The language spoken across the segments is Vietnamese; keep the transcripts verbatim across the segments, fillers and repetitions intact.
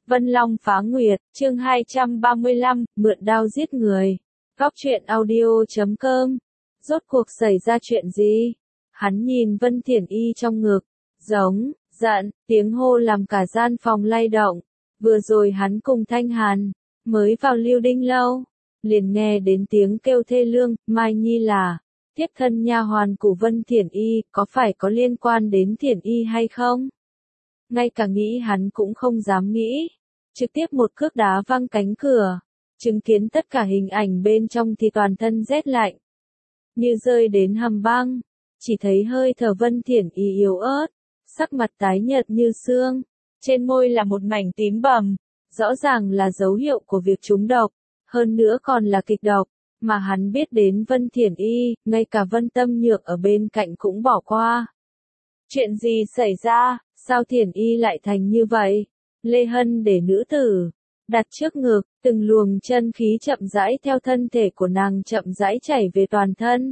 Vân Long phá nguyệt, chương hai trăm ba mươi lăm, mượn đao giết người. Góc truyện audio chấm com. Rốt cuộc xảy ra chuyện gì? Hắn nhìn Vân Thiển Y trong ngực, giống, giận, tiếng hô làm cả gian phòng lay động. Vừa rồi hắn cùng Thanh Hàn, mới vào Lưu Đinh lâu, liền nghe đến tiếng kêu thê lương, Mai Nhi là tiếp thân nha hoàn của Vân Thiển Y, có phải có liên quan đến Thiển Y hay không? Ngay cả nghĩ hắn cũng không dám nghĩ, trực tiếp một cước đá văng cánh cửa, chứng kiến tất cả hình ảnh bên trong thì toàn thân rét lạnh, như rơi đến hầm băng, chỉ thấy hơi thở Vân Thiển Y yếu ớt, sắc mặt tái nhợt như xương, trên môi là một mảnh tím bầm, rõ ràng là dấu hiệu của việc trúng độc, hơn nữa còn là kịch độc, mà hắn biết đến Vân Thiển Y, ngay cả Vân Tâm Nhược ở bên cạnh cũng bỏ qua. Chuyện gì xảy ra, sao Thiển Y lại thành như vậy? Lê Hân để nữ tử đặt trước ngực, từng luồng chân khí chậm rãi theo thân thể của nàng chậm rãi chảy về toàn thân.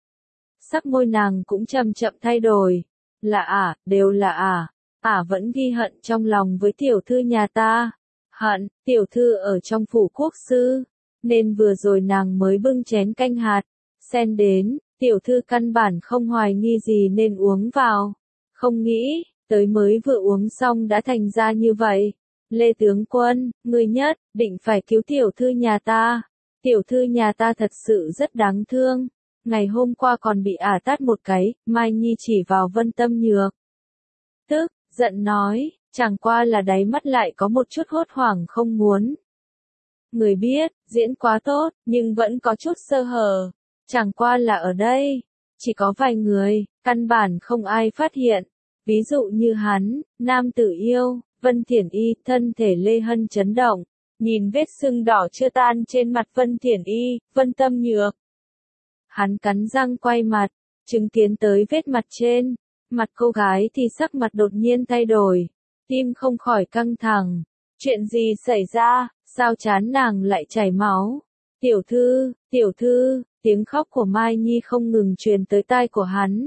Sắc môi nàng cũng chậm chậm thay đổi, là ả, đều là ả, ả vẫn ghi hận trong lòng với tiểu thư nhà ta, hận, tiểu thư ở trong phủ quốc sư, nên vừa rồi nàng mới bưng chén canh hạt, sen đến, tiểu thư căn bản không hoài nghi gì nên uống vào, không nghĩ, tới mới vừa uống xong đã thành ra như vậy. Lê tướng quân, người nhất, định phải cứu tiểu thư nhà ta. Tiểu thư nhà ta thật sự rất đáng thương. Ngày hôm qua còn bị ả tát một cái, Mai Nhi chỉ vào Vân Tâm Nhược. Tức, giận nói, chẳng qua là đáy mắt lại có một chút hốt hoảng không muốn. Người biết, diễn quá tốt, nhưng vẫn có chút sơ hở. Chẳng qua là ở đây, chỉ có vài người, căn bản không ai phát hiện. Ví dụ như hắn, nam tử yêu, Vân Thiển Y, thân thể Lê Hân chấn động, nhìn vết sưng đỏ chưa tan trên mặt Vân Thiển Y, Vân Tâm Nhược. Hắn cắn răng quay mặt, chứng kiến tới vết mặt trên, mặt cô gái thì sắc mặt đột nhiên thay đổi, tim không khỏi căng thẳng. Chuyện gì xảy ra, sao trán nàng lại chảy máu? Tiểu thư, tiểu thư, tiếng khóc của Mai Nhi không ngừng truyền tới tai của hắn.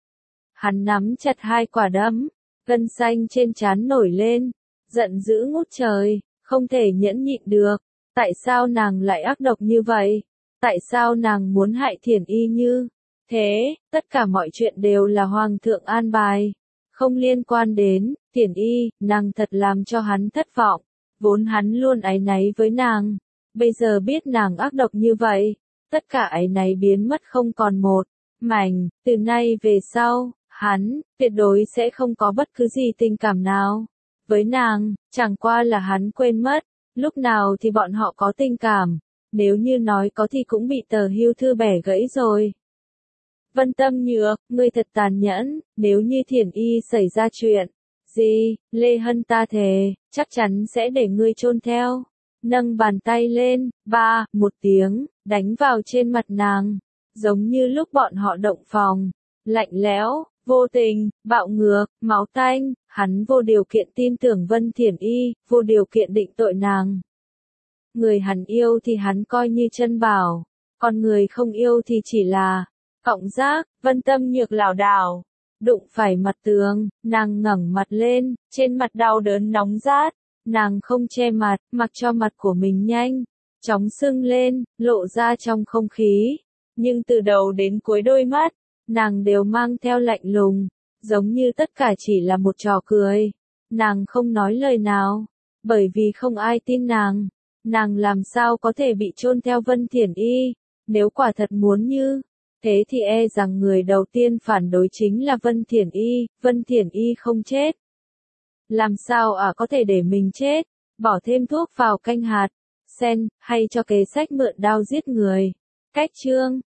Hắn nắm chặt hai quả đấm, gân xanh trên trán nổi lên, giận dữ ngút trời, không thể nhẫn nhịn được. Tại sao nàng lại ác độc như vậy? Tại sao nàng muốn hại Thiển Y như thế? Tất cả mọi chuyện đều là Hoàng thượng an bài, không liên quan đến Thiển Y. Nàng thật làm cho hắn thất vọng, vốn hắn luôn áy náy với nàng, bây giờ biết nàng ác độc như vậy, tất cả áy náy biến mất không còn một mảnh. Từ nay về sau, hắn, tuyệt đối sẽ không có bất cứ gì tình cảm nào với nàng, chẳng qua là hắn quên mất, lúc nào thì bọn họ có tình cảm, nếu như nói có thì cũng bị Tờ Hưu Thư bẻ gãy rồi. Vân Tâm Nhược, ngươi thật tàn nhẫn, nếu như Thiển Y xảy ra chuyện gì, Lê Hân ta thề, chắc chắn sẽ để ngươi chôn theo. Nâng bàn tay lên, ba, một tiếng, đánh vào trên mặt nàng, giống như lúc bọn họ động phòng, lạnh lẽo, vô tình, bạo ngược, máu tanh, hắn vô điều kiện tin tưởng Vân Thiển Y, vô điều kiện định tội nàng. Người hắn yêu thì hắn coi như chân bảo, còn người không yêu thì chỉ là cọng rác. Vân Tâm Nhược lảo đảo, đụng phải mặt tường, nàng ngẩng mặt lên, trên mặt đau đớn nóng rát, nàng không che mặt, mặc cho mặt của mình nhanh chóng sưng lên, lộ ra trong không khí, nhưng từ đầu đến cuối đôi mắt nàng đều mang theo lạnh lùng, giống như tất cả chỉ là một trò cười. Nàng không nói lời nào, bởi vì không ai tin nàng. Nàng làm sao có thể bị chôn theo Vân Thiển Y, nếu quả thật muốn như thế thì e rằng người đầu tiên phản đối chính là Vân Thiển Y, Vân Thiển Y không chết. Làm sao ả à có thể để mình chết, bỏ thêm thuốc vào canh hạt, sen, hay cho kế sách mượn đao giết người. Cách chương